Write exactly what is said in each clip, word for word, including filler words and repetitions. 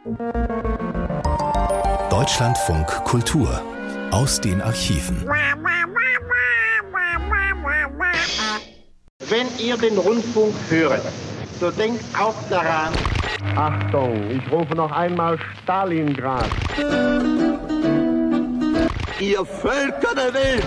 Deutschlandfunk Kultur aus den Archiven. Wenn ihr den Rundfunk hört, so denkt auch daran. Achtung, ich rufe noch einmal Stalingrad. Ihr Völker der Welt!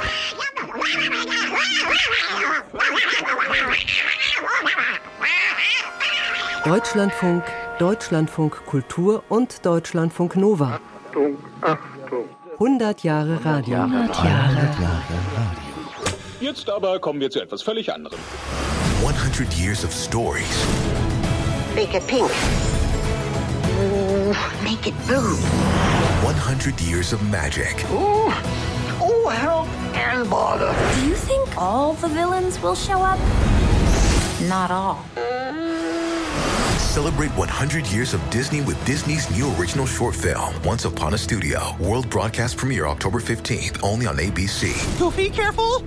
Deutschlandfunk, Deutschlandfunk Kultur und Deutschlandfunk Nova. Achtung, Achtung. hundert Jahre Radio. hundert Jahre Radio. Jetzt aber kommen wir zu etwas völlig anderem. hundert years of stories. Make it pink. Ooh, make it blue. hundred years of magic. Ooh, oh, help and bother. Do you think all the villains will show up? Not all. Celebrate one hundred years of Disney with Disney's new original short film, Once Upon a Studio. World broadcast premiere October fifteenth, only on A B C. Goofy, careful!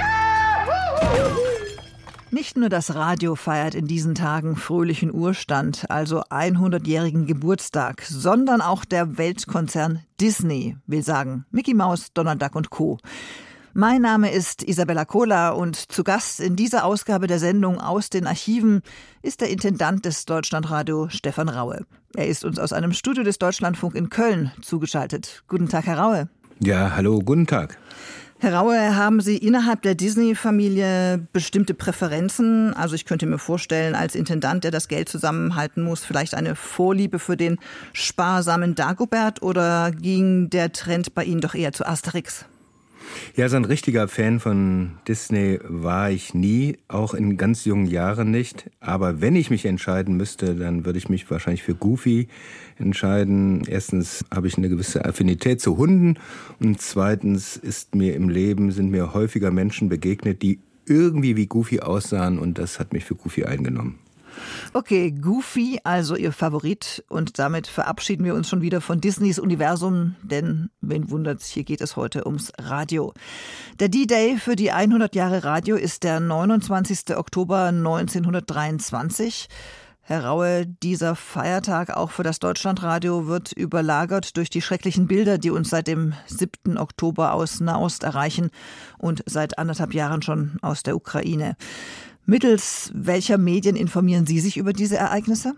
Nicht nur das Radio feiert in diesen Tagen fröhlichen Urstand, also hundertjährigen Geburtstag, sondern auch der Weltkonzern Disney, will sagen Mickey Mouse, Donald Duck und Co. Mein Name ist Isabella Kohler und zu Gast in dieser Ausgabe der Sendung aus den Archiven ist der Intendant des Deutschlandradio, Stefan Raue. Er ist uns aus einem Studio des Deutschlandfunk in Köln zugeschaltet. Guten Tag, Herr Raue. Ja, hallo, guten Tag. Herr Raue, haben Sie innerhalb der Disney-Familie bestimmte Präferenzen? Also ich könnte mir vorstellen, als Intendant, der das Geld zusammenhalten muss, vielleicht eine Vorliebe für den sparsamen Dagobert, oder ging der Trend bei Ihnen doch eher zu Asterix? Ja, so ein richtiger Fan von Disney war ich nie, auch in ganz jungen Jahren nicht. Aber wenn ich mich entscheiden müsste, dann würde ich mich wahrscheinlich für Goofy entscheiden. Erstens habe ich eine gewisse Affinität zu Hunden und zweitens ist mir im Leben, sind mir häufiger Menschen begegnet, die irgendwie wie Goofy aussahen und das hat mich für Goofy eingenommen. Okay, Goofy, also Ihr Favorit, und damit verabschieden wir uns schon wieder von Disneys Universum, denn wen wundert's, hier geht es heute ums Radio. Der D-Day für die hundert Jahre Radio ist der neunundzwanzigsten Oktober neunzehnhundertdreiundzwanzig. Herr Raue, dieser Feiertag auch für das Deutschlandradio wird überlagert durch die schrecklichen Bilder, die uns seit dem siebten Oktober aus Nahost erreichen und seit anderthalb Jahren schon aus der Ukraine. Mittels welcher Medien informieren Sie sich über diese Ereignisse?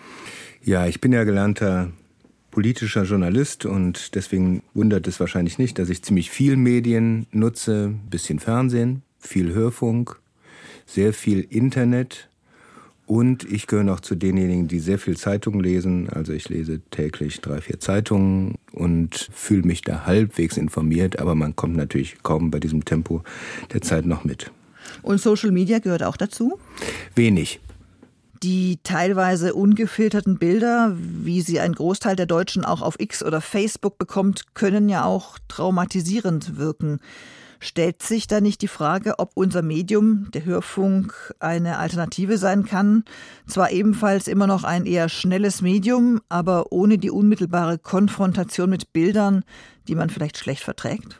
Ja, ich bin ja gelernter politischer Journalist und deswegen wundert es wahrscheinlich nicht, dass ich ziemlich viel Medien nutze, ein bisschen Fernsehen, viel Hörfunk, sehr viel Internet und ich gehöre noch zu denjenigen, die sehr viel Zeitungen lesen. Also ich lese täglich drei, vier Zeitungen und fühle mich da halbwegs informiert, aber man kommt natürlich kaum bei diesem Tempo der Zeit noch mit. Und Social Media gehört auch dazu? Wenig. Die teilweise ungefilterten Bilder, wie sie ein Großteil der Deutschen auch auf X oder Facebook bekommt, können ja auch traumatisierend wirken. Stellt sich da nicht die Frage, ob unser Medium, der Hörfunk, eine Alternative sein kann? Zwar ebenfalls immer noch ein eher schnelles Medium, aber ohne die unmittelbare Konfrontation mit Bildern, die man vielleicht schlecht verträgt?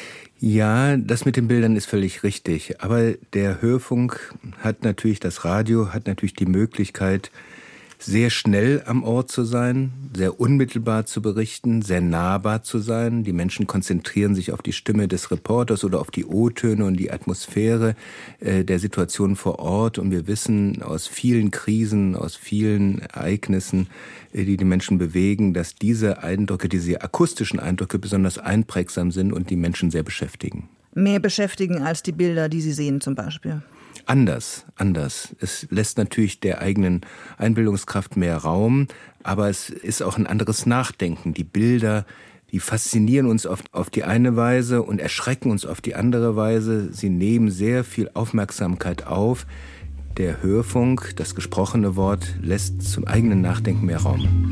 Ja, das mit den Bildern ist völlig richtig. Aber der Hörfunk hat natürlich, das Radio hat natürlich die Möglichkeit, sehr schnell am Ort zu sein, sehr unmittelbar zu berichten, sehr nahbar zu sein. Die Menschen konzentrieren sich auf die Stimme des Reporters oder auf die O-Töne und die Atmosphäre äh, der Situation vor Ort. Und wir wissen aus vielen Krisen, aus vielen Ereignissen, äh, die die Menschen bewegen, dass diese Eindrücke, diese akustischen Eindrücke besonders einprägsam sind und die Menschen sehr beschäftigen. Mehr beschäftigen als die Bilder, die sie sehen zum Beispiel? Anders, anders. Es lässt natürlich der eigenen Einbildungskraft mehr Raum, aber es ist auch ein anderes Nachdenken. Die Bilder, die faszinieren uns auf, auf die eine Weise und erschrecken uns auf die andere Weise. Sie nehmen sehr viel Aufmerksamkeit auf. Der Hörfunk, das gesprochene Wort, lässt zum eigenen Nachdenken mehr Raum.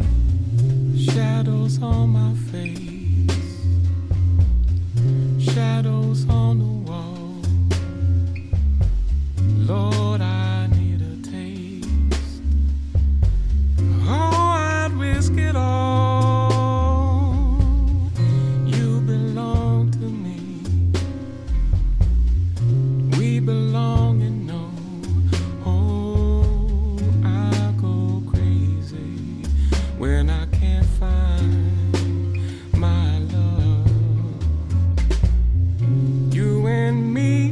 Shadows on my face, shadows on the wall. Lord, I need a taste. Oh, I'd risk it all. You belong to me. We belong and know. Oh, I go crazy when I can't find my love. You and me,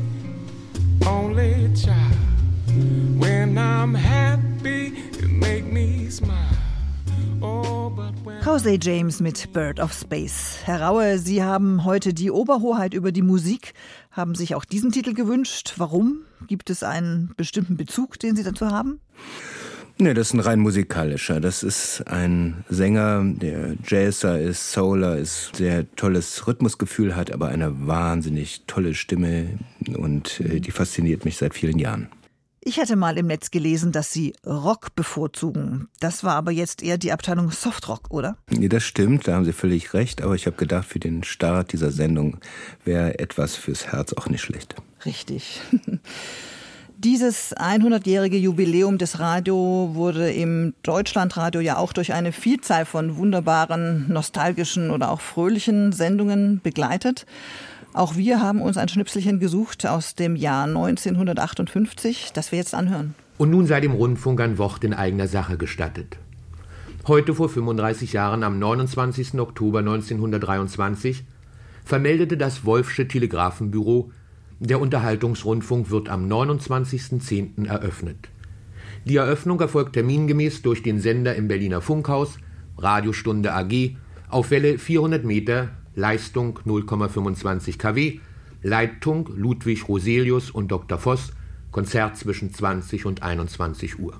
only child. When I'm happy, you make me smile. Oh, but when Kosey James mit Bird of Space. Herr Raue, Sie haben heute die Oberhoheit über die Musik, haben sich auch diesen Titel gewünscht. Warum? Gibt es einen bestimmten Bezug, den Sie dazu haben? Ne, das ist ein rein musikalischer. Das ist ein Sänger, der Jazzer ist, Souler ist, sehr tolles Rhythmusgefühl hat, aber eine wahnsinnig tolle Stimme und äh, die fasziniert mich seit vielen Jahren. Ich hatte mal im Netz gelesen, dass Sie Rock bevorzugen. Das war aber jetzt eher die Abteilung Softrock, oder? Ja, das stimmt, da haben Sie völlig recht, aber ich habe gedacht, für den Start dieser Sendung wäre etwas fürs Herz auch nicht schlecht. Richtig. Dieses hundertjährige Jubiläum des Radio wurde im Deutschlandradio ja auch durch eine Vielzahl von wunderbaren, nostalgischen oder auch fröhlichen Sendungen begleitet. Auch wir haben uns ein Schnipselchen gesucht aus dem Jahr neunzehnhundertachtundfünfzig, das wir jetzt anhören. Und nun sei dem Rundfunk ein Wort in eigener Sache gestattet. Heute vor fünfunddreißig Jahren, am neunundzwanzigsten Oktober neunzehnhundertdreiundzwanzig, vermeldete das Wolffsche Telegrafenbüro, der Unterhaltungsrundfunk wird am neunundzwanzigsten zehnten eröffnet. Die Eröffnung erfolgt termingemäß durch den Sender im Berliner Funkhaus, Radiostunde A G, auf Welle vierhundert Meter, Leistung null Komma fünfundzwanzig Kilowatt, Leitung Ludwig Roselius und Doktor Voss, Konzert zwischen zwanzig und einundzwanzig Uhr.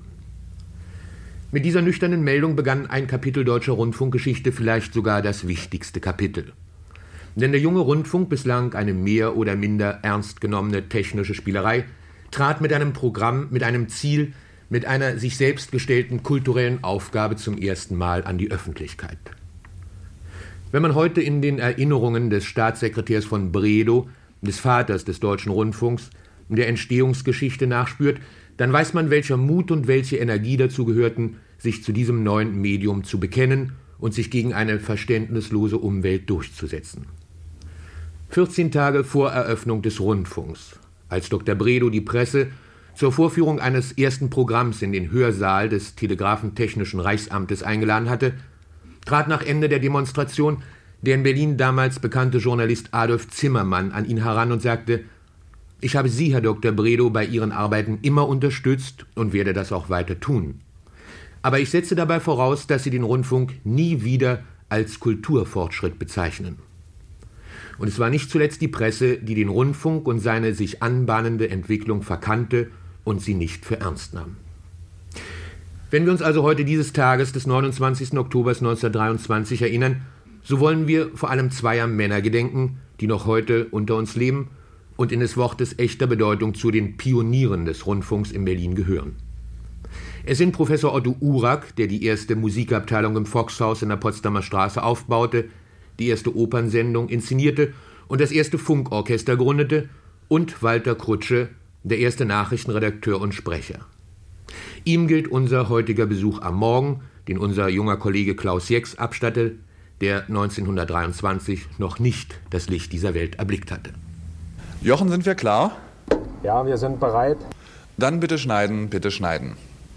Mit dieser nüchternen Meldung begann ein Kapitel deutscher Rundfunkgeschichte, vielleicht sogar das wichtigste Kapitel. Denn der junge Rundfunk, bislang eine mehr oder minder ernst genommene technische Spielerei, trat mit einem Programm, mit einem Ziel, mit einer sich selbst gestellten kulturellen Aufgabe zum ersten Mal an die Öffentlichkeit. Wenn man heute in den Erinnerungen des Staatssekretärs von Bredow, des Vaters des deutschen Rundfunks, der Entstehungsgeschichte nachspürt, dann weiß man, welcher Mut und welche Energie dazu gehörten, sich zu diesem neuen Medium zu bekennen und sich gegen eine verständnislose Umwelt durchzusetzen. vierzehn Tage vor Eröffnung des Rundfunks, als Doktor Bredow die Presse zur Vorführung eines ersten Programms in den Hörsaal des Telegrafentechnischen Reichsamtes eingeladen hatte, trat nach Ende der Demonstration der in Berlin damals bekannte Journalist Adolf Zimmermann an ihn heran und sagte: Ich habe Sie, Herr Doktor Bredow, bei Ihren Arbeiten immer unterstützt und werde das auch weiter tun. Aber ich setze dabei voraus, dass Sie den Rundfunk nie wieder als Kulturfortschritt bezeichnen. Und es war nicht zuletzt die Presse, die den Rundfunk und seine sich anbahnende Entwicklung verkannte und sie nicht für ernst nahm. Wenn wir uns also heute dieses Tages des neunundzwanzigsten Oktober neunzehnhundertdreiundzwanzig erinnern, so wollen wir vor allem zweier Männer gedenken, die noch heute unter uns leben und in des Wortes echter Bedeutung zu den Pionieren des Rundfunks in Berlin gehören. Es sind Professor Otto Urak, der die erste Musikabteilung im Foxhaus in der Potsdamer Straße aufbaute, die erste Opernsendung inszenierte und das erste Funkorchester gründete, und Walter Krutsche, der erste Nachrichtenredakteur und Sprecher. Ihm gilt unser heutiger Besuch am Morgen, den unser junger Kollege Klaus Jex abstatte, der neunzehnhundertdreiundzwanzig noch nicht das Licht dieser Welt erblickt hatte. Jochen, sind wir klar? Ja, wir sind bereit. Dann bitte schneiden, bitte schneiden.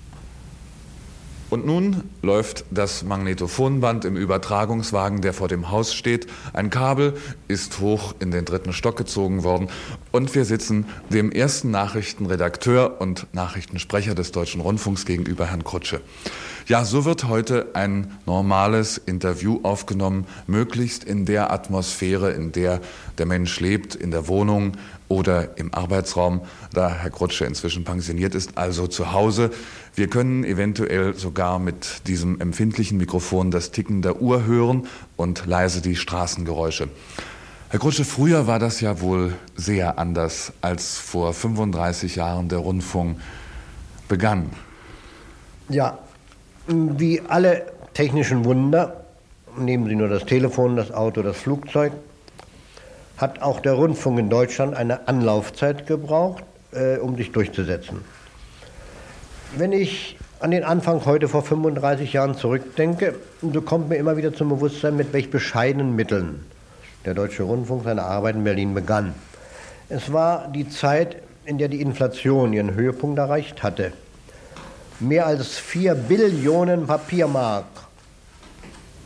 Und nun läuft das Magnetophonband im Übertragungswagen, der vor dem Haus steht. Ein Kabel ist hoch in den dritten Stock gezogen worden. Und wir sitzen dem ersten Nachrichtenredakteur und Nachrichtensprecher des Deutschen Rundfunks gegenüber, Herrn Krutsche. Ja, so wird heute ein normales Interview aufgenommen, möglichst in der Atmosphäre, in der der Mensch lebt, in der Wohnung oder im Arbeitsraum, da Herr Krutsche inzwischen pensioniert ist, also zu Hause. Wir können eventuell sogar mit diesem empfindlichen Mikrofon das Ticken der Uhr hören und leise die Straßengeräusche. Herr Krutsche, früher war das ja wohl sehr anders, als vor fünfunddreißig Jahren der Rundfunk begann. Ja, wie alle technischen Wunder, nehmen Sie nur das Telefon, das Auto, das Flugzeug, hat auch der Rundfunk in Deutschland eine Anlaufzeit gebraucht, äh, um sich durchzusetzen. Wenn ich an den Anfang heute vor fünfunddreißig Jahren zurückdenke, so kommt mir immer wieder zum Bewusstsein, mit welch bescheidenen Mitteln der Deutsche Rundfunk seine Arbeit in Berlin begann. Es war die Zeit, in der die Inflation ihren Höhepunkt erreicht hatte. Mehr als vier Billionen Papiermark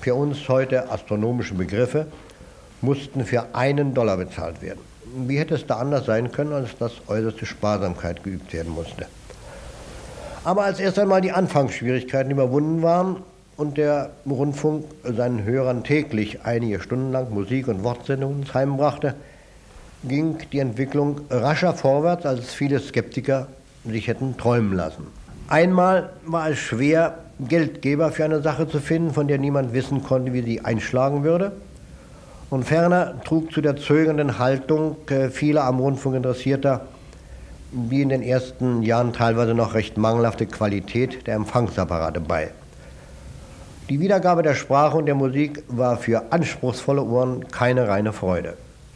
für uns heute astronomische Begriffe, mussten für einen Dollar bezahlt werden. Wie hätte es da anders sein können, als dass äußerste Sparsamkeit geübt werden musste? Aber als erst einmal die Anfangsschwierigkeiten überwunden waren und der Rundfunk seinen Hörern täglich einige Stunden lang Musik- und Wortsendungen ins Heim brachte, ging die Entwicklung rascher vorwärts, als viele Skeptiker sich hätten träumen lassen. Einmal war es schwer, Geldgeber für eine Sache zu finden, von der niemand wissen konnte, wie sie einschlagen würde. Und ferner trug zu der zögernden Haltung vieler am Rundfunk Interessierter die in den ersten Jahren teilweise noch recht mangelhafte Qualität der Empfangsapparate bei. Die Wiedergabe der Sprache und der Musik war für anspruchsvolle Ohren keine reine Freude.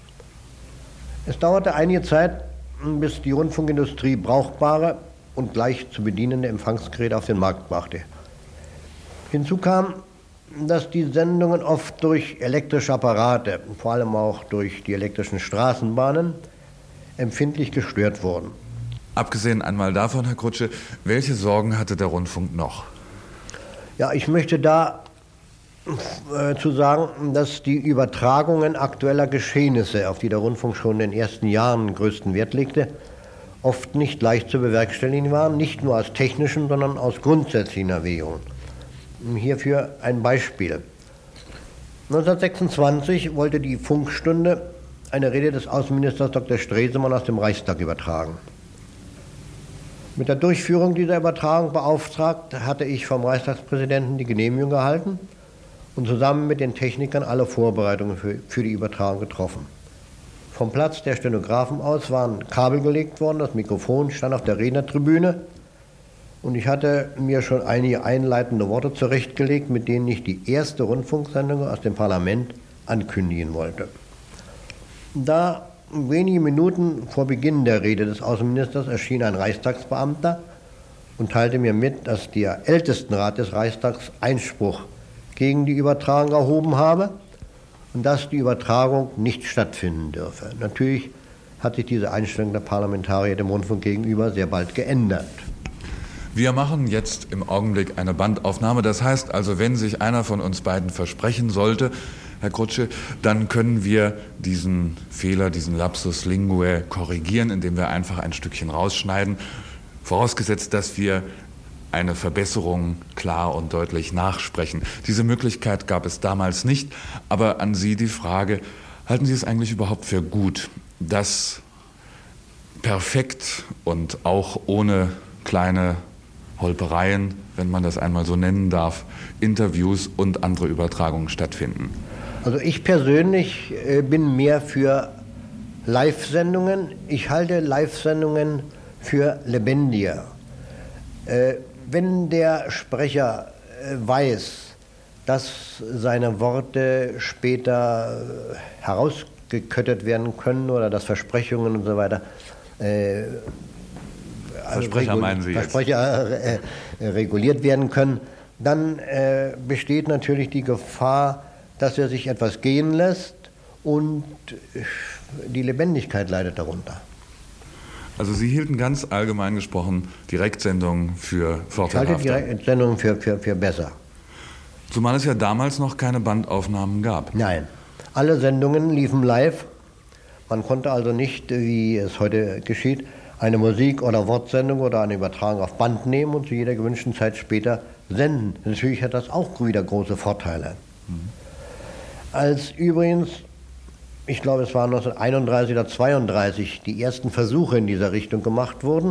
Es dauerte einige Zeit, bis die Rundfunkindustrie brauchbare und leicht zu bedienende Empfangsgeräte auf den Markt brachte. Hinzu kam, dass die Sendungen oft durch elektrische Apparate, vor allem auch durch die elektrischen Straßenbahnen, empfindlich gestört wurden. Abgesehen einmal davon, Herr Krutsche, welche Sorgen hatte der Rundfunk noch? Ja, ich möchte da äh, zu sagen, dass die Übertragungen aktueller Geschehnisse, auf die der Rundfunk schon in den ersten Jahren größten Wert legte, oft nicht leicht zu bewerkstelligen waren, nicht nur aus technischen, sondern aus grundsätzlichen Erwägungen. Hierfür ein Beispiel. neunzehnhundertsechsundzwanzig wollte die Funkstunde eine Rede des Außenministers Doktor Stresemann aus dem Reichstag übertragen. Mit der Durchführung dieser Übertragung beauftragt hatte ich vom Reichstagspräsidenten die Genehmigung erhalten und zusammen mit den Technikern alle Vorbereitungen für, für die Übertragung getroffen. Vom Platz der Stenografen aus waren Kabel gelegt worden, das Mikrofon stand auf der Rednertribüne und ich hatte mir schon einige einleitende Worte zurechtgelegt, mit denen ich die erste Rundfunksendung aus dem Parlament ankündigen wollte. Da wenige Minuten vor Beginn der Rede des Außenministers erschien ein Reichstagsbeamter und teilte mir mit, dass der Ältestenrat des Reichstags Einspruch gegen die Übertragung erhoben habe und dass die Übertragung nicht stattfinden dürfe. Natürlich hat sich diese Einstellung der Parlamentarier dem Rundfunk gegenüber sehr bald geändert. Wir machen jetzt im Augenblick eine Bandaufnahme. Das heißt also, wenn sich einer von uns beiden versprechen sollte, Herr Krutsche, dann können wir diesen Fehler, diesen Lapsus Linguae korrigieren, indem wir einfach ein Stückchen rausschneiden, vorausgesetzt, dass wir eine Verbesserung klar und deutlich nachsprechen. Diese Möglichkeit gab es damals nicht, aber an Sie die Frage, halten Sie es eigentlich überhaupt für gut, dass perfekt und auch ohne kleine Holpereien, wenn man das einmal so nennen darf, Interviews und andere Übertragungen stattfinden? Also ich persönlich äh, bin mehr für Live-Sendungen. Ich halte Live-Sendungen für lebendiger. Äh, wenn der Sprecher äh, weiß, dass seine Worte später äh, herausgeköttet werden können oder dass Versprechungen und so weiter äh, Versprecher regul- meinen Sie jetzt? Versprecher äh, äh, reguliert werden können, dann äh, besteht natürlich die Gefahr, dass er sich etwas gehen lässt und die Lebendigkeit leidet darunter. Also Sie hielten ganz allgemein gesprochen Direktsendungen für vorteilhafter? Ich halte Direktsendungen für, für, für besser. Zumal es ja damals noch keine Bandaufnahmen gab. Nein, alle Sendungen liefen live. Man konnte also nicht, wie es heute geschieht, eine Musik- oder Wortsendung oder eine Übertragung auf Band nehmen und zu jeder gewünschten Zeit später senden. Natürlich hat das auch wieder große Vorteile. Mhm. Als übrigens, ich glaube es waren neunzehnhunderteinunddreißig oder zweiunddreißig, die ersten Versuche in dieser Richtung gemacht wurden,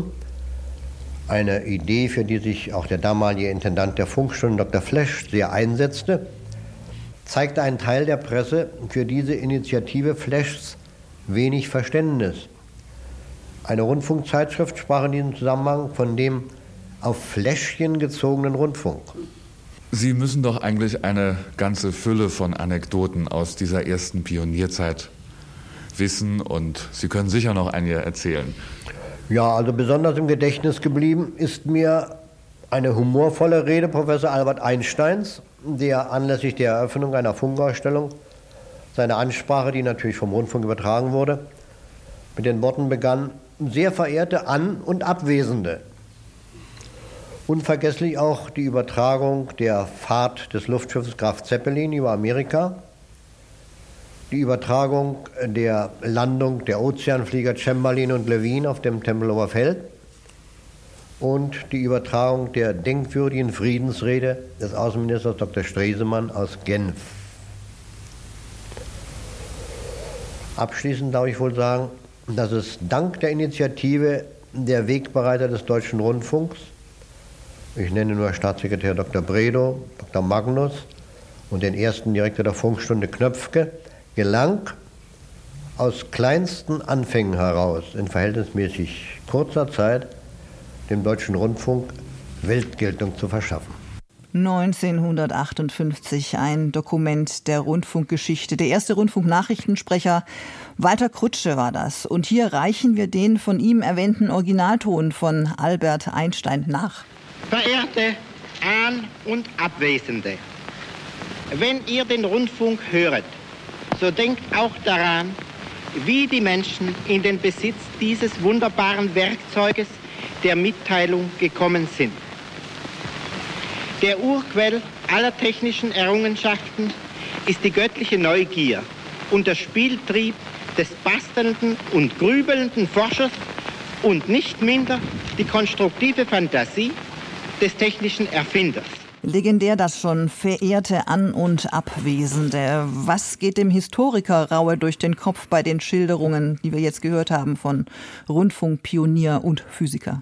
eine Idee, für die sich auch der damalige Intendant der Funkstunde, Doktor Flesch, sehr einsetzte, zeigte ein Teil der Presse für diese Initiative Fleschs wenig Verständnis. Eine Rundfunkzeitschrift sprach in diesem Zusammenhang von dem auf Fläschchen gezogenen Rundfunk. Sie müssen doch eigentlich eine ganze Fülle von Anekdoten aus dieser ersten Pionierzeit wissen und Sie können sicher noch einige erzählen. Ja, also besonders im Gedächtnis geblieben ist mir eine humorvolle Rede Professor Albert Einsteins, der anlässlich der Eröffnung einer Funkausstellung seine Ansprache, die natürlich vom Rundfunk übertragen wurde, mit den Worten begann: Sehr verehrte An- und Abwesende. Unvergesslich auch die Übertragung der Fahrt des Luftschiffes Graf Zeppelin über Amerika, die Übertragung der Landung der Ozeanflieger Chamberlain und Levine auf dem Tempelhofer Feld und die Übertragung der denkwürdigen Friedensrede des Außenministers Doktor Stresemann aus Genf. Abschließend darf ich wohl sagen, dass es dank der Initiative der Wegbereiter des Deutschen Rundfunks, ich nenne nur Staatssekretär Doktor Bredow, Doktor Magnus und den ersten Direktor der Funkstunde Knöpfke, gelang, aus kleinsten Anfängen heraus in verhältnismäßig kurzer Zeit dem Deutschen Rundfunk Weltgeltung zu verschaffen. neunzehnhundertachtundfünfzig, ein Dokument der Rundfunkgeschichte. Der erste Rundfunknachrichtensprecher Walter Krutsche war das. Und hier reichen wir den von ihm erwähnten Originalton von Albert Einstein nach. Verehrte An- und Abwesende, wenn ihr den Rundfunk höret, so denkt auch daran, wie die Menschen in den Besitz dieses wunderbaren Werkzeuges der Mitteilung gekommen sind. Der Urquell aller technischen Errungenschaften ist die göttliche Neugier und der Spieltrieb des bastelnden und grübelnden Forschers und nicht minder die konstruktive Fantasie des technischen Erfinders. Legendär das schon, verehrte An- und Abwesende. Was geht dem Historiker Raue durch den Kopf bei den Schilderungen, die wir jetzt gehört haben von Rundfunkpionier und Physiker?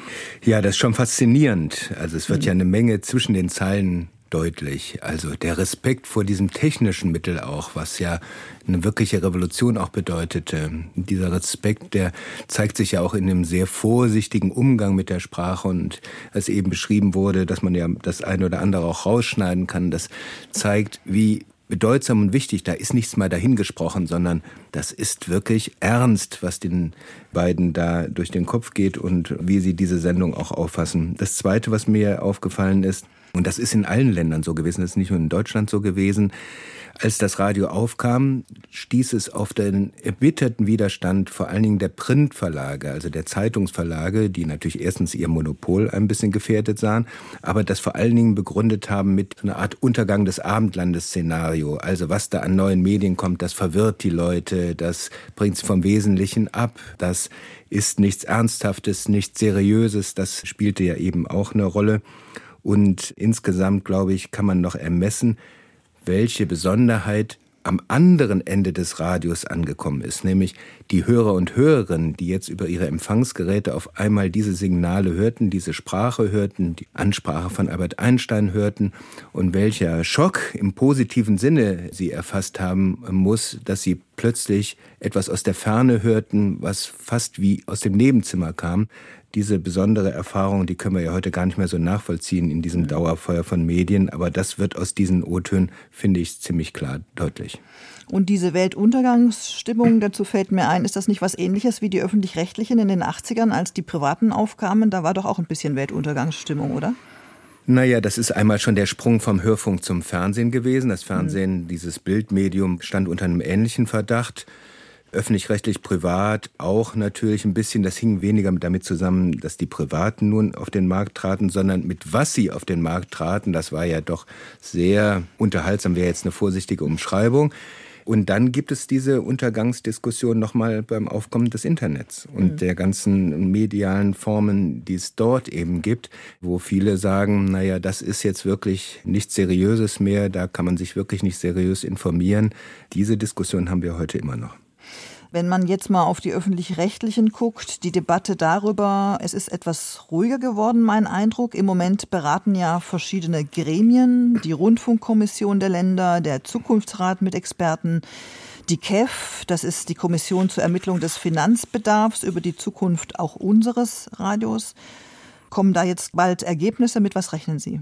Ja, das ist schon faszinierend. Also es wird mhm. ja eine Menge zwischen den Zeilen deutlich. Also der Respekt vor diesem technischen Mittel auch, was ja eine wirkliche Revolution auch bedeutete. Dieser Respekt, der zeigt sich ja auch in einem sehr vorsichtigen Umgang mit der Sprache und als eben beschrieben wurde, dass man ja das eine oder andere auch rausschneiden kann, das zeigt, wie bedeutsam und wichtig, da ist nichts mal dahingesprochen, sondern das ist wirklich ernst, was den beiden da durch den Kopf geht und wie sie diese Sendung auch auffassen. Das Zweite, was mir aufgefallen ist, und das ist in allen Ländern so gewesen, das ist nicht nur in Deutschland so gewesen, als das Radio aufkam, stieß es auf den erbitterten Widerstand vor allen Dingen der Printverlage, also der Zeitungsverlage, die natürlich erstens ihr Monopol ein bisschen gefährdet sahen, aber das vor allen Dingen begründet haben mit einer Art Untergang des Abendlandes-Szenario. Also was da an neuen Medien kommt, das verwirrt die Leute, das bringt sie vom Wesentlichen ab, das ist nichts Ernsthaftes, nichts Seriöses, das spielte ja eben auch eine Rolle. Und insgesamt, glaube ich, kann man noch ermessen, welche Besonderheit am anderen Ende des Radios angekommen ist, nämlich die Hörer und Hörerinnen, die jetzt über ihre Empfangsgeräte auf einmal diese Signale hörten, diese Sprache hörten, die Ansprache von Albert Einstein hörten und welcher Schock im positiven Sinne sie erfasst haben muss, dass sie plötzlich etwas aus der Ferne hörten, was fast wie aus dem Nebenzimmer kam. Diese besondere Erfahrung, die können wir ja heute gar nicht mehr so nachvollziehen in diesem Dauerfeuer von Medien, aber das wird aus diesen O-Tönen, finde ich, ziemlich klar deutlich. Und diese Weltuntergangsstimmung, dazu fällt mir ein, ist das nicht was Ähnliches wie die Öffentlich-Rechtlichen in den achtzigern, als die Privaten aufkamen? Da war doch auch ein bisschen Weltuntergangsstimmung, oder? Naja, das ist einmal schon der Sprung vom Hörfunk zum Fernsehen gewesen. Das Fernsehen, mhm. dieses Bildmedium, stand unter einem ähnlichen Verdacht. Öffentlich-rechtlich, privat auch natürlich ein bisschen. Das hing weniger damit zusammen, dass die Privaten nun auf den Markt traten, sondern mit was sie auf den Markt traten. Das war ja doch sehr unterhaltsam, wäre jetzt eine vorsichtige Umschreibung. Und dann gibt es diese Untergangsdiskussion nochmal beim Aufkommen des Internets und mhm. der ganzen medialen Formen, die es dort eben gibt, wo viele sagen, naja, das ist jetzt wirklich nichts Seriöses mehr, da kann man sich wirklich nicht seriös informieren. Diese Diskussion haben wir heute immer noch. Wenn man jetzt mal auf die Öffentlich-Rechtlichen guckt, die Debatte darüber, es ist etwas ruhiger geworden, mein Eindruck. Im Moment beraten ja verschiedene Gremien, die Rundfunkkommission der Länder, der Zukunftsrat mit Experten, die K E F, das ist die Kommission zur Ermittlung des Finanzbedarfs über die Zukunft auch unseres Radios. Kommen da jetzt bald Ergebnisse? Mit was rechnen Sie?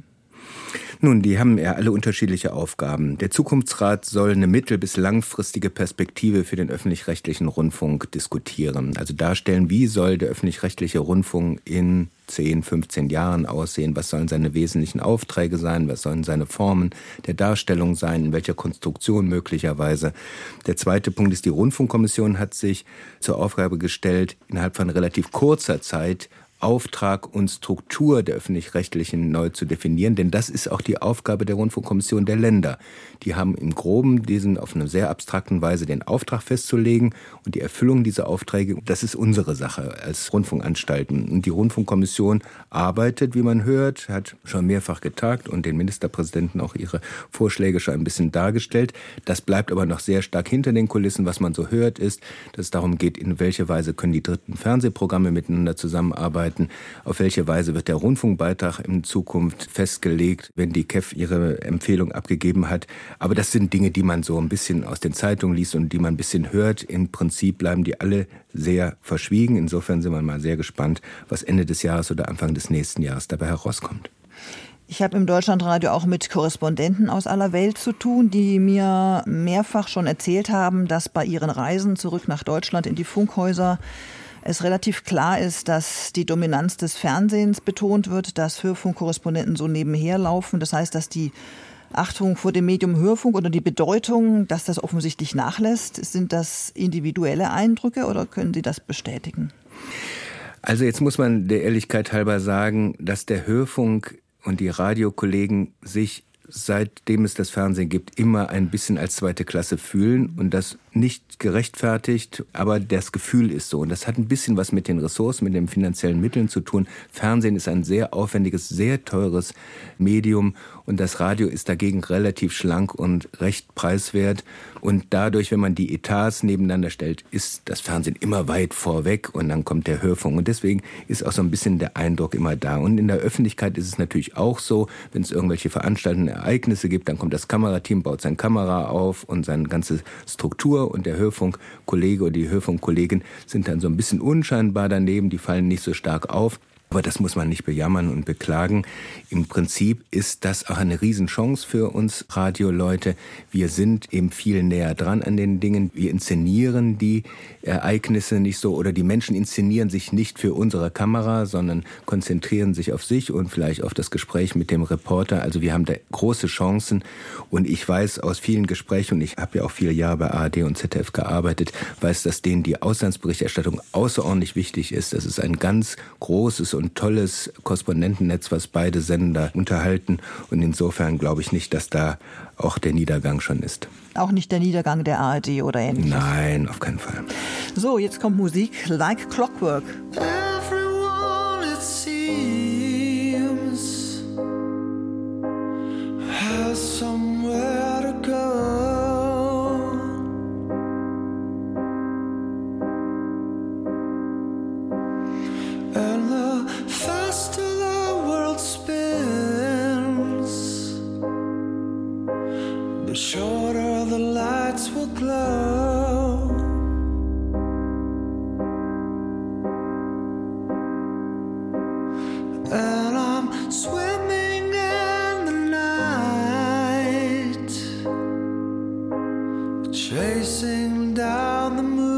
Nun, die haben ja alle unterschiedliche Aufgaben. Der Zukunftsrat soll eine mittel- bis langfristige Perspektive für den öffentlich-rechtlichen Rundfunk diskutieren. Also darstellen, wie soll der öffentlich-rechtliche Rundfunk in zehn, fünfzehn Jahren aussehen? Was sollen seine wesentlichen Aufträge sein? Was sollen seine Formen der Darstellung sein? In welcher Konstruktion möglicherweise? Der zweite Punkt ist, die Rundfunkkommission hat sich zur Aufgabe gestellt, innerhalb von relativ kurzer Zeit Auftrag und Struktur der Öffentlich-Rechtlichen neu zu definieren, denn das ist auch die Aufgabe der Rundfunkkommission der Länder. Die haben im Groben diesen auf eine sehr abstrakten Weise den Auftrag festzulegen und die Erfüllung dieser Aufträge, das ist unsere Sache als Rundfunkanstalten. Und die Rundfunkkommission arbeitet, wie man hört, hat schon mehrfach getagt und den Ministerpräsidenten auch ihre Vorschläge schon ein bisschen dargestellt. Das bleibt aber noch sehr stark hinter den Kulissen. Was man so hört, ist, dass es darum geht, in welche Weise können die dritten Fernsehprogramme miteinander zusammenarbeiten. Auf welche Weise wird der Rundfunkbeitrag in Zukunft festgelegt, wenn die K E F ihre Empfehlung abgegeben hat. Aber das sind Dinge, die man so ein bisschen aus den Zeitungen liest und die man ein bisschen hört. Im Prinzip bleiben die alle sehr verschwiegen. Insofern sind wir mal sehr gespannt, was Ende des Jahres oder Anfang des nächsten Jahres dabei herauskommt. Ich habe im Deutschlandradio auch mit Korrespondenten aus aller Welt zu tun, die mir mehrfach schon erzählt haben, dass bei ihren Reisen zurück nach Deutschland in die Funkhäuser es relativ klar ist, dass die Dominanz des Fernsehens betont wird, dass Hörfunkkorrespondenten so nebenher laufen. Das heißt, dass die Achtung vor dem Medium Hörfunk oder die Bedeutung, dass das offensichtlich nachlässt. Sind das individuelle Eindrücke oder können Sie das bestätigen? Also jetzt muss man der Ehrlichkeit halber sagen, dass der Hörfunk und die Radiokollegen sich, seitdem es das Fernsehen gibt, immer ein bisschen als zweite Klasse fühlen und das nicht gerechtfertigt, aber das Gefühl ist so. Und das hat ein bisschen was mit den Ressourcen, mit den finanziellen Mitteln zu tun. Fernsehen ist ein sehr aufwendiges, sehr teures Medium und das Radio ist dagegen relativ schlank und recht preiswert. Und dadurch, wenn man die Etats nebeneinander stellt, ist das Fernsehen immer weit vorweg und dann kommt der Hörfunk. Und deswegen ist auch so ein bisschen der Eindruck immer da. Und in der Öffentlichkeit ist es natürlich auch so, wenn es irgendwelche Veranstaltungen, Ereignisse gibt, dann kommt das Kamerateam, baut seine Kamera auf und seine ganze Struktur und der Hörfunkkollege oder die Hörfunkkollegin sind dann so ein bisschen unscheinbar daneben, die fallen nicht so stark auf. Aber das muss man nicht bejammern und beklagen. Im Prinzip ist das auch eine Riesenchance für uns Radioleute. Wir sind eben viel näher dran an den Dingen. Wir inszenieren die Ereignisse nicht so oder die Menschen inszenieren sich nicht für unsere Kamera, sondern konzentrieren sich auf sich und vielleicht auf das Gespräch mit dem Reporter. Also wir haben da große Chancen und ich weiß aus vielen Gesprächen, und ich habe ja auch viele Jahre bei A R D und Z D F gearbeitet, weiß, dass denen die Auslandsberichterstattung außerordentlich wichtig ist. Das ist ein ganz großes und tolles Korrespondentennetz, was beide Sender unterhalten. Und insofern glaube ich nicht, dass da auch der Niedergang schon ist. Auch nicht der Niedergang der A R D oder ähnliches? Nein, auf keinen Fall. So, jetzt kommt Musik Like Clockwork. Everyone, it seems, has somewhere to go. And the faster the world spins, the shorter the lights will glow. And I'm swimming in the night, chasing down the moon.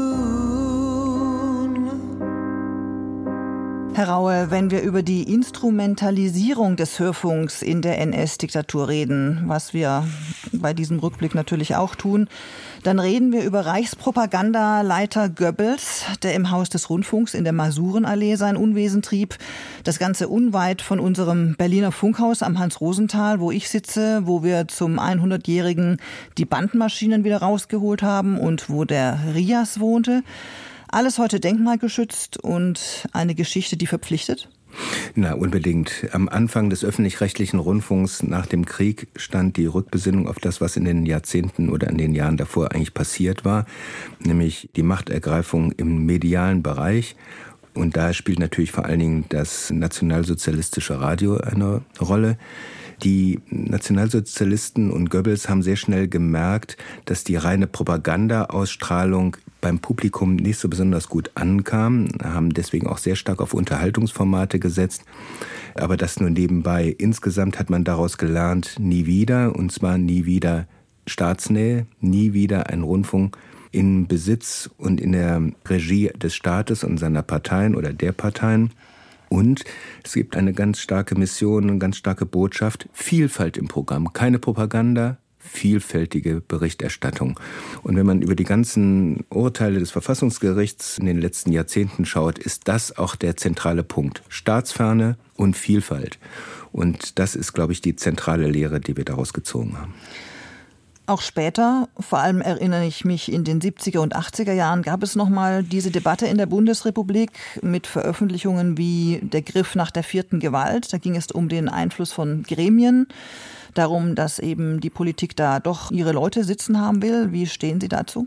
Herr Raue, wenn wir über die Instrumentalisierung des Hörfunks in der N S-Diktatur reden, was wir bei diesem Rückblick natürlich auch tun, dann reden wir über Reichspropagandaleiter Goebbels, der im Haus des Rundfunks in der Masurenallee sein Unwesen trieb. Das Ganze unweit von unserem Berliner Funkhaus am Hans-Rosenthal, wo ich sitze, wo wir zum hundertjährigen die Bandmaschinen wieder rausgeholt haben und wo der Rias wohnte. Alles heute denkmalgeschützt und eine Geschichte, die verpflichtet? Na, unbedingt. Am Anfang des öffentlich-rechtlichen Rundfunks nach dem Krieg stand die Rückbesinnung auf das, was in den Jahrzehnten oder in den Jahren davor eigentlich passiert war, nämlich die Machtergreifung im medialen Bereich. Und da spielt natürlich vor allen Dingen das nationalsozialistische Radio eine Rolle. Die Nationalsozialisten und Goebbels haben sehr schnell gemerkt, dass die reine Propaganda-Ausstrahlung beim Publikum nicht so besonders gut ankam, haben deswegen auch sehr stark auf Unterhaltungsformate gesetzt. Aber das nur nebenbei. Insgesamt hat man daraus gelernt, nie wieder, und zwar nie wieder Staatsnähe, nie wieder ein Rundfunk in Besitz und in der Regie des Staates und seiner Parteien oder der Parteien. Und es gibt eine ganz starke Mission, eine ganz starke Botschaft, Vielfalt im Programm. Keine Propaganda, vielfältige Berichterstattung. Und wenn man über die ganzen Urteile des Verfassungsgerichts in den letzten Jahrzehnten schaut, ist das auch der zentrale Punkt. Staatsferne und Vielfalt. Und das ist, glaube ich, die zentrale Lehre, die wir daraus gezogen haben. Auch später, vor allem erinnere ich mich, in den siebziger und achtziger Jahren gab es nochmal diese Debatte in der Bundesrepublik mit Veröffentlichungen wie der Griff nach der vierten Gewalt. Da ging es um den Einfluss von Gremien, darum, dass eben die Politik da doch ihre Leute sitzen haben will. Wie stehen Sie dazu?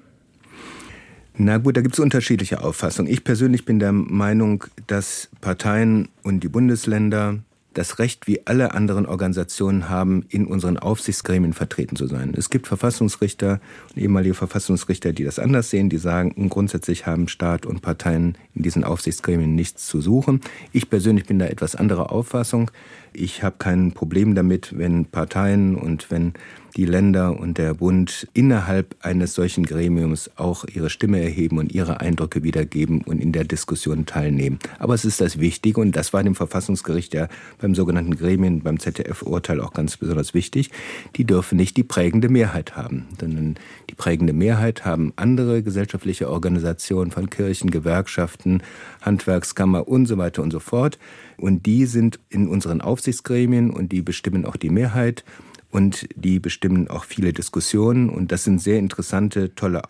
Na gut, da gibt es unterschiedliche Auffassungen. Ich persönlich bin der Meinung, dass Parteien und die Bundesländer das Recht, wie alle anderen Organisationen haben, in unseren Aufsichtsgremien vertreten zu sein. Es gibt Verfassungsrichter und ehemalige Verfassungsrichter, die das anders sehen, die sagen, grundsätzlich haben Staat und Parteien in diesen Aufsichtsgremien nichts zu suchen. Ich persönlich bin da etwas anderer Auffassung. Ich habe kein Problem damit, wenn Parteien und wenn die Länder und der Bund innerhalb eines solchen Gremiums auch ihre Stimme erheben und ihre Eindrücke wiedergeben und in der Diskussion teilnehmen. Aber es ist das Wichtige, und das war dem Verfassungsgericht ja beim sogenannten Gremien, beim Z D F-Urteil auch ganz besonders wichtig, die dürfen nicht die prägende Mehrheit haben. Denn die prägende Mehrheit haben andere gesellschaftliche Organisationen von Kirchen, Gewerkschaften, Handwerkskammer und so weiter und so fort. Und die sind in unseren Aufsichtsgremien und die bestimmen auch die Mehrheit. Und die bestimmen auch viele Diskussionen. Und das sind sehr interessante, tolle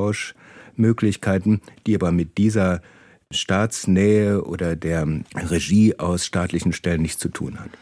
Austauschmöglichkeiten, die aber mit dieser Staatsnähe oder der Regie aus staatlichen Stellen nichts zu tun hat.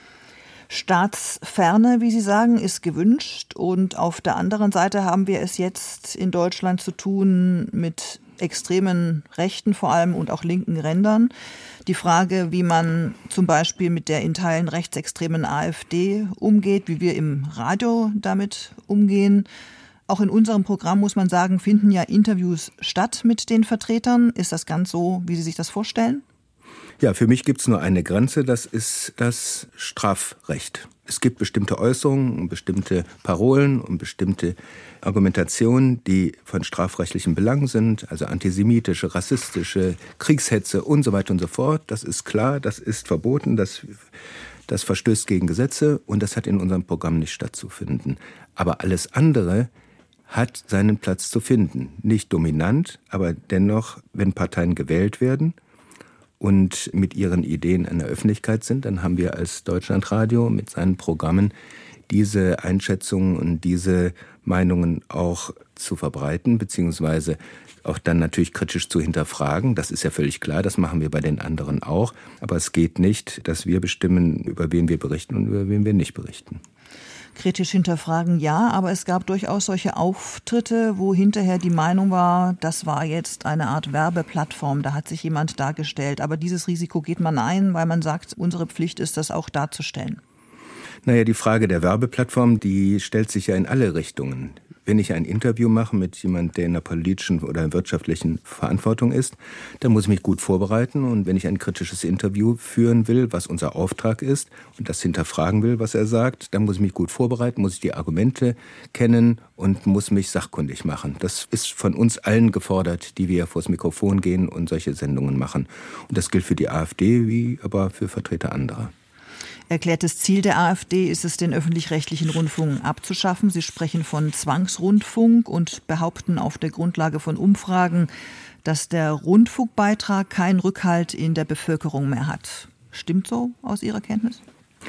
Staatsferne, wie Sie sagen, ist gewünscht. Und auf der anderen Seite haben wir es jetzt in Deutschland zu tun mit extremen Rechten vor allem und auch linken Rändern. Die Frage, wie man zum Beispiel mit der in Teilen rechtsextremen AfD umgeht, wie wir im Radio damit umgehen. Auch in unserem Programm, muss man sagen, finden ja Interviews statt mit den Vertretern. Ist das ganz so, wie Sie sich das vorstellen? Ja, für mich gibt es nur eine Grenze, das ist das Strafrecht. Es gibt bestimmte Äußerungen und bestimmte Parolen und bestimmte Argumentationen, die von strafrechtlichen Belang sind, also antisemitische, rassistische, Kriegshetze und so weiter und so fort. Das ist klar, das ist verboten, das, das verstößt gegen Gesetze und das hat in unserem Programm nicht stattzufinden. Aber alles andere hat seinen Platz zu finden. Nicht dominant, aber dennoch, wenn Parteien gewählt werden und mit ihren Ideen in der Öffentlichkeit sind, dann haben wir als Deutschlandradio mit seinen Programmen diese Einschätzungen und diese Meinungen auch zu verbreiten, beziehungsweise auch dann natürlich kritisch zu hinterfragen. Das ist ja völlig klar, das machen wir bei den anderen auch. Aber es geht nicht, dass wir bestimmen, über wen wir berichten und über wen wir nicht berichten. Kritisch hinterfragen, ja, aber es gab durchaus solche Auftritte, wo hinterher die Meinung war, das war jetzt eine Art Werbeplattform, da hat sich jemand dargestellt. Aber dieses Risiko geht man ein, weil man sagt, unsere Pflicht ist, das auch darzustellen. Naja, die Frage der Werbeplattform, die stellt sich ja in alle Richtungen. Wenn ich ein Interview mache mit jemandem, der in einer politischen oder wirtschaftlichen Verantwortung ist, dann muss ich mich gut vorbereiten. Und wenn ich ein kritisches Interview führen will, was unser Auftrag ist, und das hinterfragen will, was er sagt, dann muss ich mich gut vorbereiten, muss ich die Argumente kennen und muss mich sachkundig machen. Das ist von uns allen gefordert, die wir vors Mikrofon gehen und solche Sendungen machen. Und das gilt für die AfD wie aber für Vertreter anderer. Erklärtes Ziel der AfD ist es, den öffentlich-rechtlichen Rundfunk abzuschaffen. Sie sprechen von Zwangsrundfunk und behaupten auf der Grundlage von Umfragen, dass der Rundfunkbeitrag keinen Rückhalt in der Bevölkerung mehr hat. Stimmt so aus Ihrer Kenntnis?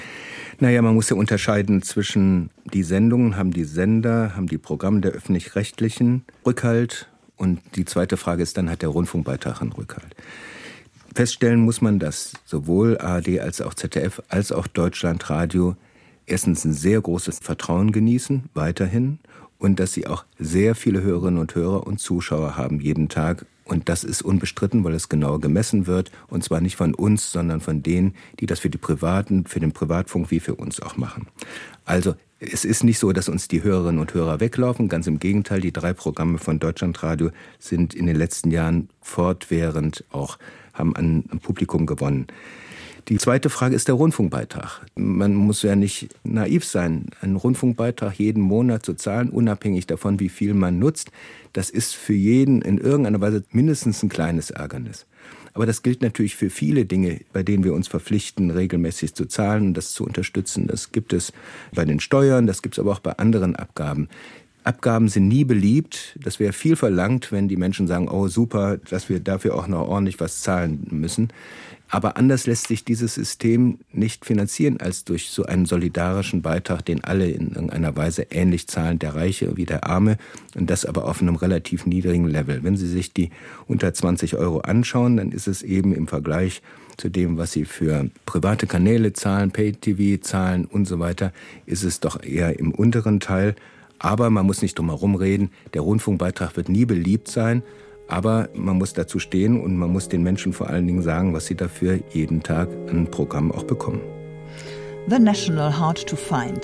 Naja, man muss ja unterscheiden zwischen die Sendungen, haben die Sender, haben die Programme der öffentlich-rechtlichen Rückhalt, und die zweite Frage ist dann, hat der Rundfunkbeitrag einen Rückhalt? Feststellen muss man, dass sowohl A R D als auch Z D F als auch Deutschlandradio erstens ein sehr großes Vertrauen genießen, weiterhin, und dass sie auch sehr viele Hörerinnen und Hörer und Zuschauer haben jeden Tag. Und das ist unbestritten, weil es genau gemessen wird, und zwar nicht von uns, sondern von denen, die das für die Privaten, für den Privatfunk wie für uns auch machen. Also es ist nicht so, dass uns die Hörerinnen und Hörer weglaufen. Ganz im Gegenteil, die drei Programme von Deutschlandradio sind in den letzten Jahren fortwährend auch, haben an, an Publikum gewonnen. Die zweite Frage ist der Rundfunkbeitrag. Man muss ja nicht naiv sein. Einen Rundfunkbeitrag jeden Monat zu zahlen, unabhängig davon, wie viel man nutzt, das ist für jeden in irgendeiner Weise mindestens ein kleines Ärgernis. Aber das gilt natürlich für viele Dinge, bei denen wir uns verpflichten, regelmäßig zu zahlen und das zu unterstützen. Das gibt es bei den Steuern, das gibt es aber auch bei anderen Abgaben. Abgaben sind nie beliebt. Das wäre viel verlangt, wenn die Menschen sagen, oh super, dass wir dafür auch noch ordentlich was zahlen müssen. Aber anders lässt sich dieses System nicht finanzieren als durch so einen solidarischen Beitrag, den alle in irgendeiner Weise ähnlich zahlen, der Reiche wie der Arme, und das aber auf einem relativ niedrigen Level. Wenn Sie sich die unter zwanzig Euro anschauen, dann ist es eben im Vergleich zu dem, was Sie für private Kanäle zahlen, Pay-T V zahlen und so weiter, ist es doch eher im unteren Teil. Aber man muss nicht drum herum reden, der Rundfunkbeitrag wird nie beliebt sein. Aber man muss dazu stehen und man muss den Menschen vor allen Dingen sagen, was sie dafür jeden Tag an Programm auch bekommen. The National, hard to find.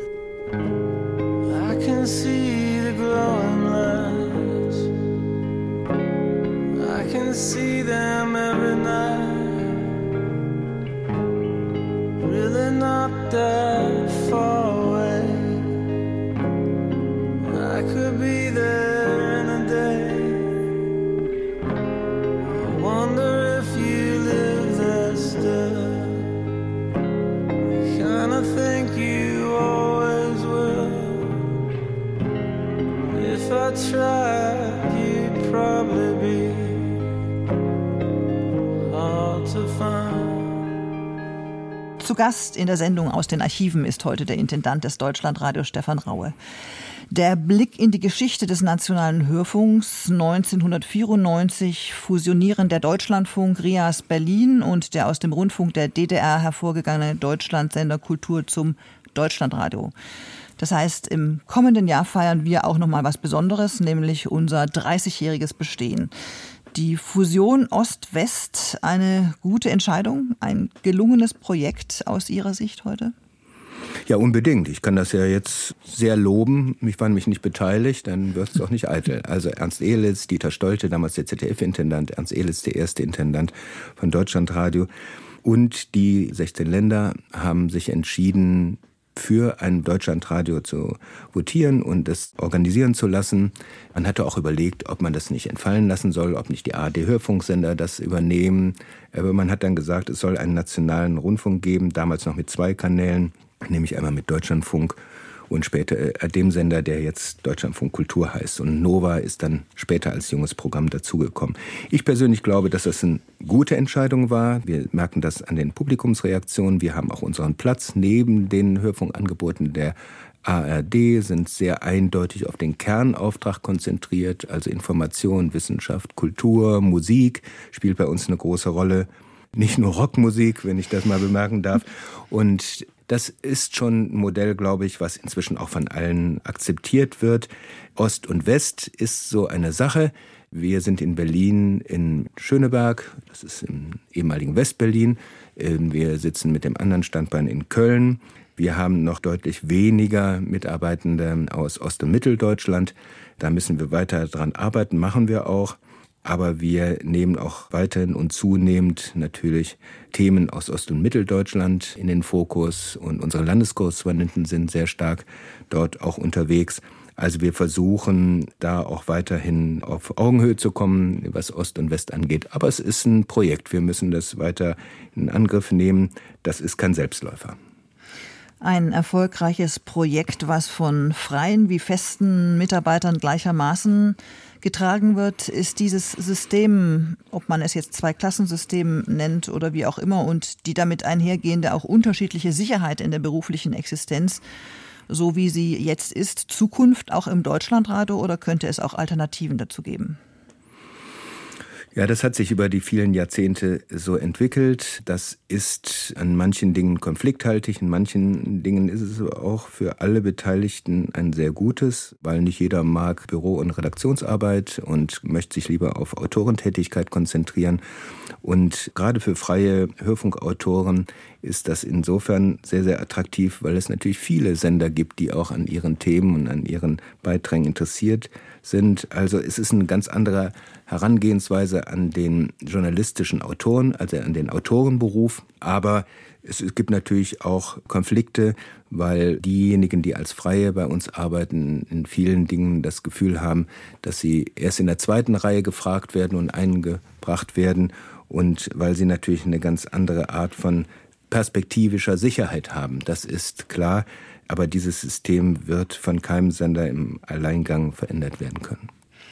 I can see the glowing lights. I can see them every night. Really not that far away. I could be there in a day. Wonder if you live there still. Kinda think you always will. If I tried, you'd probably be hard to find. Zu Gast in der Sendung Aus den Archiven ist heute der Intendant des Deutschlandradios Stefan Raue. Der Blick in die Geschichte des Nationalen Hörfunks. neunzehnhundertvierundneunzig fusionieren der Deutschlandfunk R I A S Berlin und der aus dem Rundfunk der D D R hervorgegangene Deutschlandsender Kultur zum Deutschlandradio. Das heißt, im kommenden Jahr feiern wir auch noch mal was Besonderes, nämlich unser dreißigjähriges Bestehen. Die Fusion Ost-West, eine gute Entscheidung, ein gelungenes Projekt aus Ihrer Sicht heute? Ja, unbedingt. Ich kann das ja jetzt sehr loben. Ich war nämlich nicht beteiligt, dann wird es auch nicht eitel. Also Ernst Ehlitz, Dieter Stolte, damals der Z D F-Intendant, Ernst Ehlitz, der erste Intendant von Deutschlandradio. Und die sechzehn Länder haben sich entschieden, für ein Deutschlandradio zu votieren und es organisieren zu lassen. Man hatte auch überlegt, ob man das nicht entfallen lassen soll, ob nicht die A R D-Hörfunksender das übernehmen. Aber man hat dann gesagt, es soll einen nationalen Rundfunk geben, damals noch mit zwei Kanälen, nämlich einmal mit Deutschlandfunk und später äh, dem Sender, der jetzt Deutschlandfunk Kultur heißt. Und Nova ist dann später als junges Programm dazugekommen. Ich persönlich glaube, dass das eine gute Entscheidung war. Wir merken das an den Publikumsreaktionen. Wir haben auch unseren Platz neben den Hörfunkangeboten der A R D, sind sehr eindeutig auf den Kernauftrag konzentriert. Also Information, Wissenschaft, Kultur, Musik spielt bei uns eine große Rolle. Nicht nur Rockmusik, wenn ich das mal bemerken darf. Und das ist schon ein Modell, glaube ich, was inzwischen auch von allen akzeptiert wird. Ost und West ist so eine Sache. Wir sind in Berlin in Schöneberg, das ist im ehemaligen Westberlin. Wir sitzen mit dem anderen Standbein in Köln. Wir haben noch deutlich weniger Mitarbeitende aus Ost- und Mitteldeutschland. Da müssen wir weiter dran arbeiten, machen wir auch. Aber wir nehmen auch weiterhin und zunehmend natürlich Themen aus Ost- und Mitteldeutschland in den Fokus. Und unsere Landeskorrespondenten sind sehr stark dort auch unterwegs. Also wir versuchen, da auch weiterhin auf Augenhöhe zu kommen, was Ost und West angeht. Aber es ist ein Projekt. Wir müssen das weiter in Angriff nehmen. Das ist kein Selbstläufer. Ein erfolgreiches Projekt, was von freien wie festen Mitarbeitern gleichermaßen getragen wird, ist dieses System, ob man es jetzt Zwei-Klassensystem nennt oder wie auch immer, und die damit einhergehende auch unterschiedliche Sicherheit in der beruflichen Existenz, so wie sie jetzt ist, Zukunft auch im Deutschlandradio, oder könnte es auch Alternativen dazu geben? Ja, das hat sich über die vielen Jahrzehnte so entwickelt. Das ist an manchen Dingen konflikthaltig, in manchen Dingen ist es auch für alle Beteiligten ein sehr gutes, weil nicht jeder mag Büro- und Redaktionsarbeit und möchte sich lieber auf Autorentätigkeit konzentrieren. Und gerade für freie Hörfunkautoren ist das insofern sehr, sehr attraktiv, weil es natürlich viele Sender gibt, die auch an ihren Themen und an ihren Beiträgen interessiert sind. Also es ist eine ganz andere Herangehensweise an den journalistischen Autoren, also an den Autorenberuf. Aber es gibt natürlich auch Konflikte, weil diejenigen, die als Freie bei uns arbeiten, in vielen Dingen das Gefühl haben, dass sie erst in der zweiten Reihe gefragt werden und eingebracht werden und weil sie natürlich eine ganz andere Art von perspektivischer Sicherheit haben. Das ist klar, aber dieses System wird von keinem Sender im Alleingang verändert werden können.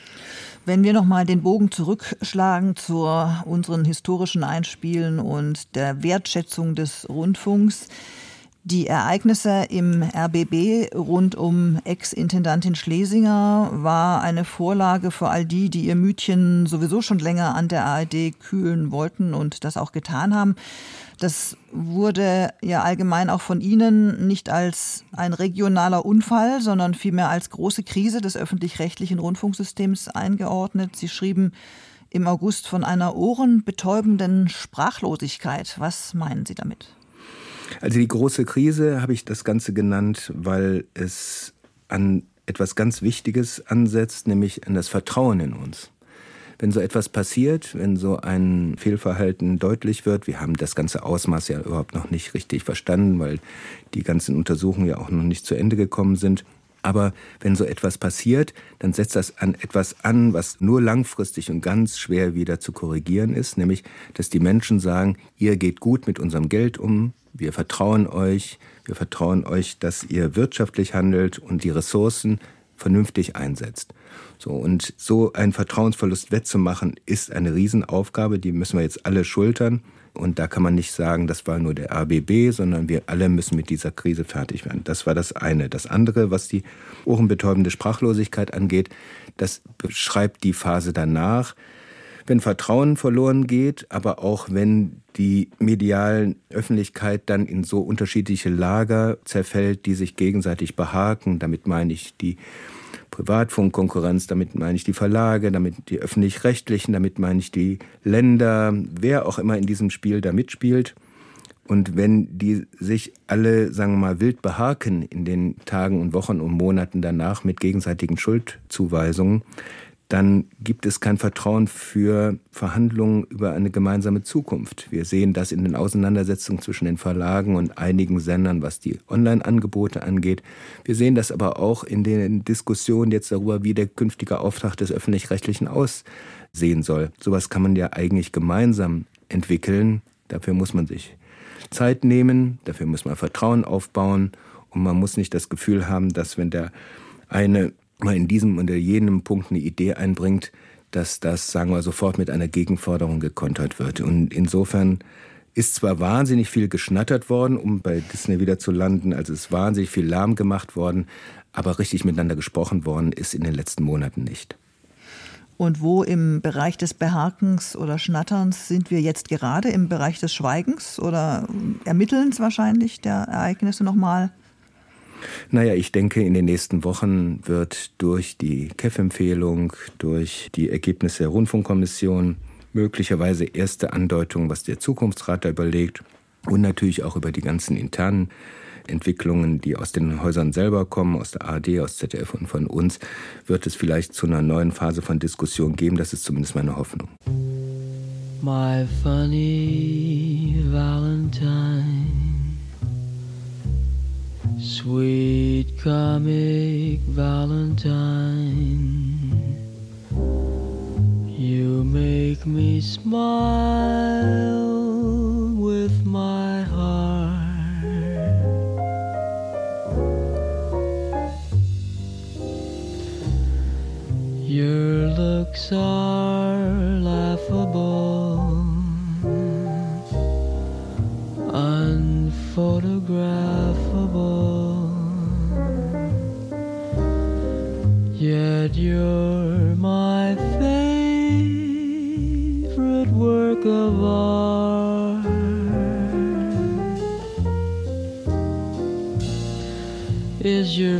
Wenn wir noch mal den Bogen zurückschlagen zu unseren historischen Einspielen und der Wertschätzung des Rundfunks, die Ereignisse im R B B rund um Ex-Intendantin Schlesinger war eine Vorlage für all die, die ihr Mütchen sowieso schon länger an der A R D kühlen wollten und das auch getan haben. Das wurde ja allgemein auch von Ihnen nicht als ein regionaler Unfall, sondern vielmehr als große Krise des öffentlich-rechtlichen Rundfunksystems eingeordnet. Sie schrieben im August von einer ohrenbetäubenden Sprachlosigkeit. Was meinen Sie damit? Also die große Krise habe ich das Ganze genannt, weil es an etwas ganz Wichtiges ansetzt, nämlich an das Vertrauen in uns. Wenn so etwas passiert, wenn so ein Fehlverhalten deutlich wird, wir haben das ganze Ausmaß ja überhaupt noch nicht richtig verstanden, weil die ganzen Untersuchungen ja auch noch nicht zu Ende gekommen sind. Aber wenn so etwas passiert, dann setzt das an etwas an, was nur langfristig und ganz schwer wieder zu korrigieren ist, nämlich, dass die Menschen sagen, ihr geht gut mit unserem Geld um, wir vertrauen euch, wir vertrauen euch, dass ihr wirtschaftlich handelt und die Ressourcen vernünftig einsetzt. So, und so einen Vertrauensverlust wettzumachen, ist eine Riesenaufgabe, die müssen wir jetzt alle schultern. Und da kann man nicht sagen, das war nur der R B B, sondern wir alle müssen mit dieser Krise fertig werden. Das war das eine. Das andere, was die ohrenbetäubende Sprachlosigkeit angeht, das beschreibt die Phase danach. Wenn Vertrauen verloren geht, aber auch wenn die medialen Öffentlichkeit dann in so unterschiedliche Lager zerfällt, die sich gegenseitig behaken, damit meine ich die Privatfunkkonkurrenz, damit meine ich die Verlage, damit die Öffentlich-Rechtlichen, damit meine ich die Länder, wer auch immer in diesem Spiel da mitspielt. Und wenn die sich alle, sagen wir mal, wild behaken in den Tagen und Wochen und Monaten danach mit gegenseitigen Schuldzuweisungen, dann gibt es kein Vertrauen für Verhandlungen über eine gemeinsame Zukunft. Wir sehen das in den Auseinandersetzungen zwischen den Verlagen und einigen Sendern, was die Online-Angebote angeht. Wir sehen das aber auch in den Diskussionen jetzt darüber, wie der künftige Auftrag des Öffentlich-Rechtlichen aussehen soll. Sowas kann man ja eigentlich gemeinsam entwickeln. Dafür muss man sich Zeit nehmen, dafür muss man Vertrauen aufbauen und man muss nicht das Gefühl haben, dass wenn der eine mal in diesem oder jenem Punkt eine Idee einbringt, dass das, sagen wir, sofort mit einer Gegenforderung gekontert wird. Und insofern ist zwar wahnsinnig viel geschnattert worden, um bei Disney wieder zu landen, also es ist wahnsinnig viel Lärm gemacht worden, aber richtig miteinander gesprochen worden ist in den letzten Monaten nicht. Und wo im Bereich des Behakens oder Schnatterns sind wir jetzt gerade? Im Bereich des Schweigens oder Ermittelns wahrscheinlich der Ereignisse nochmal? Naja, ich denke, in den nächsten Wochen wird durch die K E F-Empfehlung, durch die Ergebnisse der Rundfunkkommission möglicherweise erste Andeutungen, was der Zukunftsrat da überlegt und natürlich auch über die ganzen internen Entwicklungen, die aus den Häusern selber kommen, aus der A R D, aus Z D F und von uns, wird es vielleicht zu einer neuen Phase von Diskussion geben. Das ist zumindest meine Hoffnung. My funny Valentine, sweet comic Valentine, you make me smile with my heart. Your looks are laughable, unphotographable, yet you're my favorite work of art. Is your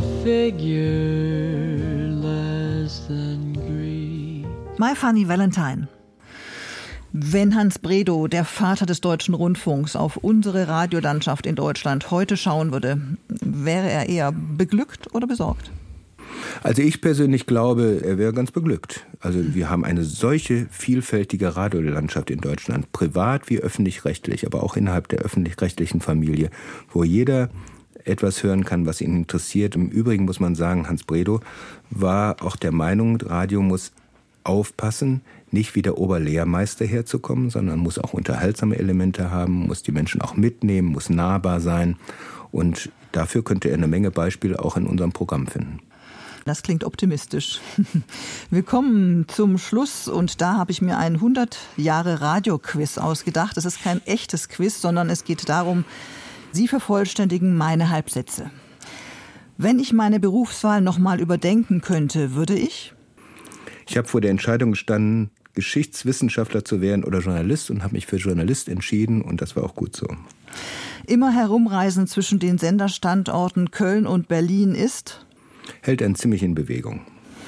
figure less than Greek? My Funny Valentine. Wenn Hans Bredow, der Vater des deutschen Rundfunks, auf unsere Radiolandschaft in Deutschland heute schauen würde, wäre er eher beglückt oder besorgt? Also ich persönlich glaube, er wäre ganz beglückt. Also wir haben eine solche vielfältige Radiolandschaft in Deutschland, privat wie öffentlich-rechtlich, aber auch innerhalb der öffentlich-rechtlichen Familie, wo jeder etwas hören kann, was ihn interessiert. Im Übrigen muss man sagen, Hans Bredow war auch der Meinung, Radio muss aufpassen, nicht wie der Oberlehrmeister herzukommen, sondern muss auch unterhaltsame Elemente haben, muss die Menschen auch mitnehmen, muss nahbar sein. Und dafür könnte er eine Menge Beispiele auch in unserem Programm finden. Das klingt optimistisch. Wir kommen zum Schluss und da habe ich mir ein hundert Jahre Radio-Quiz ausgedacht. Es ist kein echtes Quiz, sondern es geht darum, Sie vervollständigen meine Halbsätze. Wenn ich meine Berufswahl nochmal überdenken könnte, würde ich? Ich habe vor der Entscheidung gestanden, Geschichtswissenschaftler zu werden oder Journalist und habe mich für Journalist entschieden und das war auch gut so. Immer herumreisen zwischen den Senderstandorten Köln und Berlin ist? Hält einen ziemlich in Bewegung.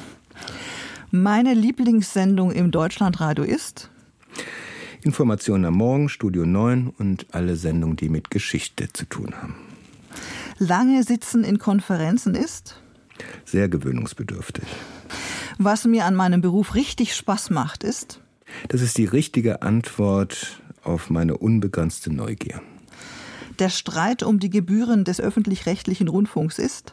Meine Lieblingssendung im Deutschlandradio ist? Informationen am Morgen, Studio neun und alle Sendungen, die mit Geschichte zu tun haben. Lange sitzen in Konferenzen ist? Sehr gewöhnungsbedürftig. Was mir an meinem Beruf richtig Spaß macht, ist? Das ist die richtige Antwort auf meine unbegrenzte Neugier. Der Streit um die Gebühren des öffentlich-rechtlichen Rundfunks ist?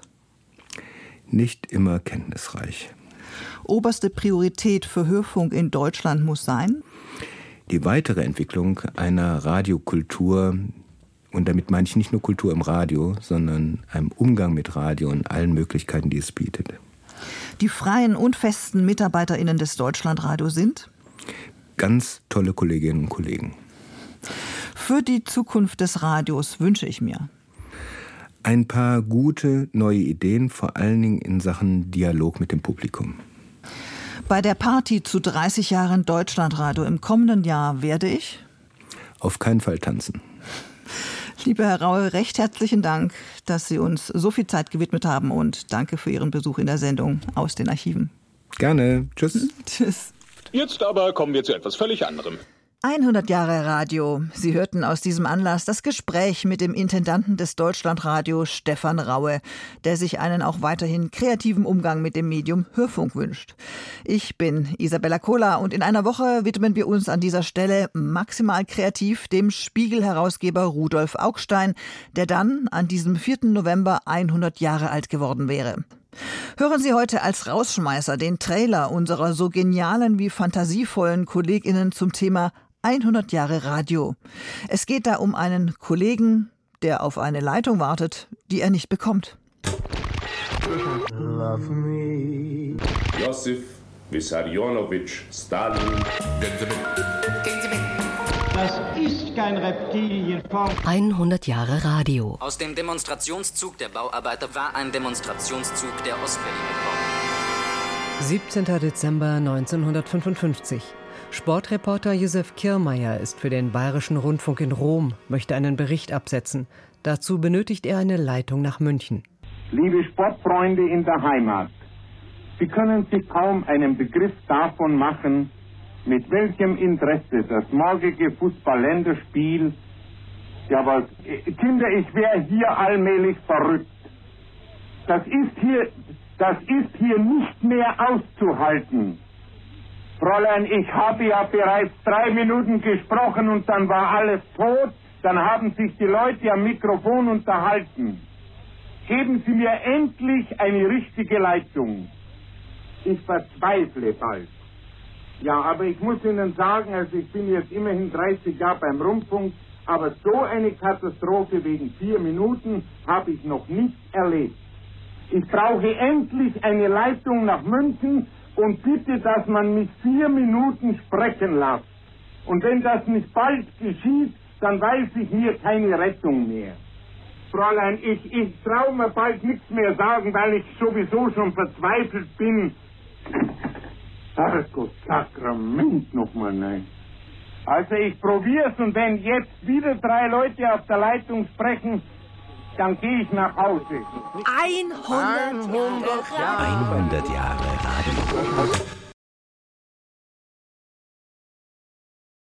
Nicht immer kenntnisreich. Oberste Priorität für Hörfunk in Deutschland muss sein? Die weitere Entwicklung einer Radiokultur, und damit meine ich nicht nur Kultur im Radio, sondern einem Umgang mit Radio und allen Möglichkeiten, die es bietet. Die freien und festen MitarbeiterInnen des Deutschlandradio sind? Ganz tolle Kolleginnen und Kollegen. Für die Zukunft des Radios wünsche ich mir ein paar gute neue Ideen, vor allen Dingen in Sachen Dialog mit dem Publikum. Bei der Party zu dreißig Jahren Deutschlandradio im kommenden Jahr werde ich? Auf keinen Fall tanzen. Lieber Herr Raue, recht herzlichen Dank, dass Sie uns so viel Zeit gewidmet haben und danke für Ihren Besuch in der Sendung aus den Archiven. Gerne. Tschüss. Tschüss. Jetzt aber kommen wir zu etwas völlig anderem. hundert Jahre Radio. Sie hörten aus diesem Anlass das Gespräch mit dem Intendanten des Deutschlandradio, Stefan Raue, der sich einen auch weiterhin kreativen Umgang mit dem Medium Hörfunk wünscht. Ich bin Isabella Kohler und in einer Woche widmen wir uns an dieser Stelle maximal kreativ dem Spiegel-Herausgeber Rudolf Augstein, der dann an diesem vierten November hundert Jahre alt geworden wäre. Hören Sie heute als Rausschmeißer den Trailer unserer so genialen wie fantasievollen KollegInnen zum Thema hundert Jahre Radio. Es geht da um einen Kollegen, der auf eine Leitung wartet, die er nicht bekommt. Love me. Josef Wissarionovich Stalin. Das ist kein Reptilienform. hundert Jahre Radio. Aus dem Demonstrationszug der Bauarbeiter war ein Demonstrationszug der Ostberlin gekommen. siebzehnter Dezember neunzehnhundertfünfundfünfzig. Sportreporter Josef Kirrmaier ist für den Bayerischen Rundfunk in Rom, möchte einen Bericht absetzen. Dazu benötigt er eine Leitung nach München. Liebe Sportfreunde in der Heimat, Sie können sich kaum einen Begriff davon machen, mit welchem Interesse das morgige Fußball-Länderspiel, ja was, Kinder, ich wäre hier allmählich verrückt. Das ist hier, das ist hier nicht mehr auszuhalten. Fräulein, ich habe ja bereits drei Minuten gesprochen und dann war alles tot, dann haben sich die Leute am Mikrofon unterhalten. Geben Sie mir endlich eine richtige Leitung. Ich verzweifle bald. Ja, aber ich muss Ihnen sagen, also ich bin jetzt immerhin dreißig Jahre beim Rundfunk, aber so eine Katastrophe wegen vier Minuten habe ich noch nicht erlebt. Ich brauche endlich eine Leitung nach München und bitte, dass man mich vier Minuten sprechen lässt. Und wenn das nicht bald geschieht, dann weiß ich mir keine Rettung mehr. Fräulein, ich, ich traue mir bald nichts mehr sagen, weil ich sowieso schon verzweifelt bin. Herrgott, Sakrament nochmal, nein. Also ich probier's und wenn jetzt wieder drei Leute auf der Leitung sprechen, dann gehe ich nach Hause. hundert Jahre Radio. hundert Jahre Radio.